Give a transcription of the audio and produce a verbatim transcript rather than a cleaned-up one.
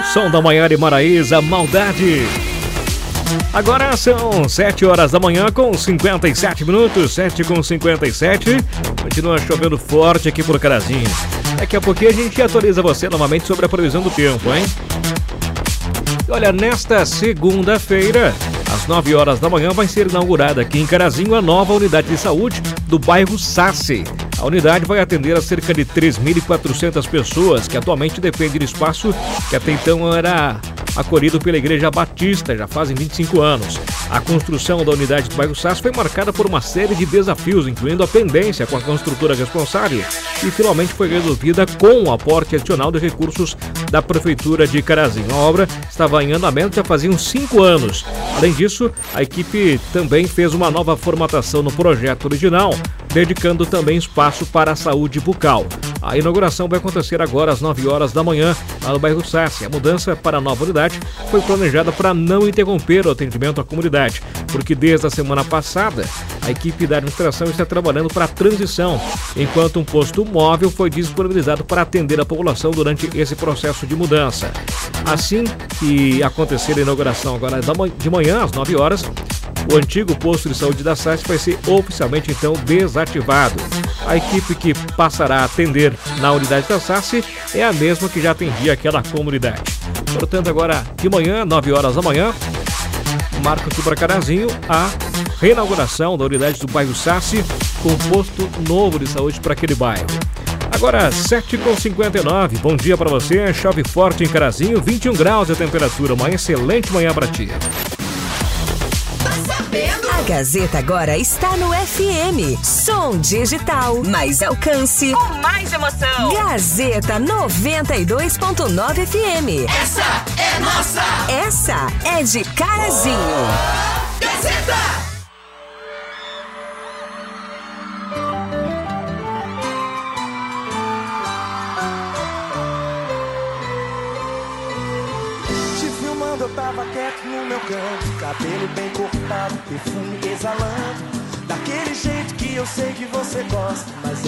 Som da Maiara e Maraísa, Maldade. Agora são sete horas da manhã com cinquenta e sete minutos, sete com cinquenta e sete. Continua chovendo forte aqui por Carazinho. Daqui a pouquinho a gente atualiza você novamente sobre a previsão do tempo, hein? Olha, nesta segunda-feira, às nove horas da manhã, vai ser inaugurada aqui em Carazinho a nova unidade de saúde do bairro Sassi. A unidade vai atender a cerca de três mil e quatrocentas pessoas que atualmente dependem do espaço que até então era acolhido pela Igreja Batista, já fazem vinte e cinco anos. A construção da unidade do bairro Sassi foi marcada por uma série de desafios, incluindo a pendência com a construtora responsável, e finalmente foi resolvida com o aporte adicional de recursos da Prefeitura de Carazinho. A obra estava em andamento já faziam cinco anos. Além disso, a equipe também fez uma nova formatação no projeto original, dedicando também espaço para a saúde bucal. A inauguração vai acontecer agora às nove horas da manhã, lá no bairro Sassi. A mudança para a nova unidade foi planejada para não interromper o atendimento à comunidade, porque desde a semana passada, a equipe da administração está trabalhando para a transição, enquanto um posto móvel foi disponibilizado para atender a população durante esse processo de mudança. Assim que acontecer a inauguração agora de manhã, às nove horas, o antigo posto de saúde da Sassi vai ser oficialmente então desativado. A equipe que passará a atender na unidade da Sassi é a mesma que já atendia aquela comunidade. Portanto, agora de manhã, nove horas da manhã, marca aqui para Carazinho a reinauguração da unidade do bairro Sassi com posto novo de saúde para aquele bairro. Agora, sete com cinquenta e nove, bom dia para você, chove forte em Carazinho, vinte e um graus a temperatura, uma excelente manhã para ti. A Gazeta agora está no F M. Som digital, mais alcance, com mais emoção. Gazeta noventa e dois ponto nove F M. Essa é nossa. Essa é de Carazinho. Oh, Gazeta. Eu tava quieto no meu canto, cabelo bem cortado, perfume exalando, daquele jeito que eu sei que você gosta, mas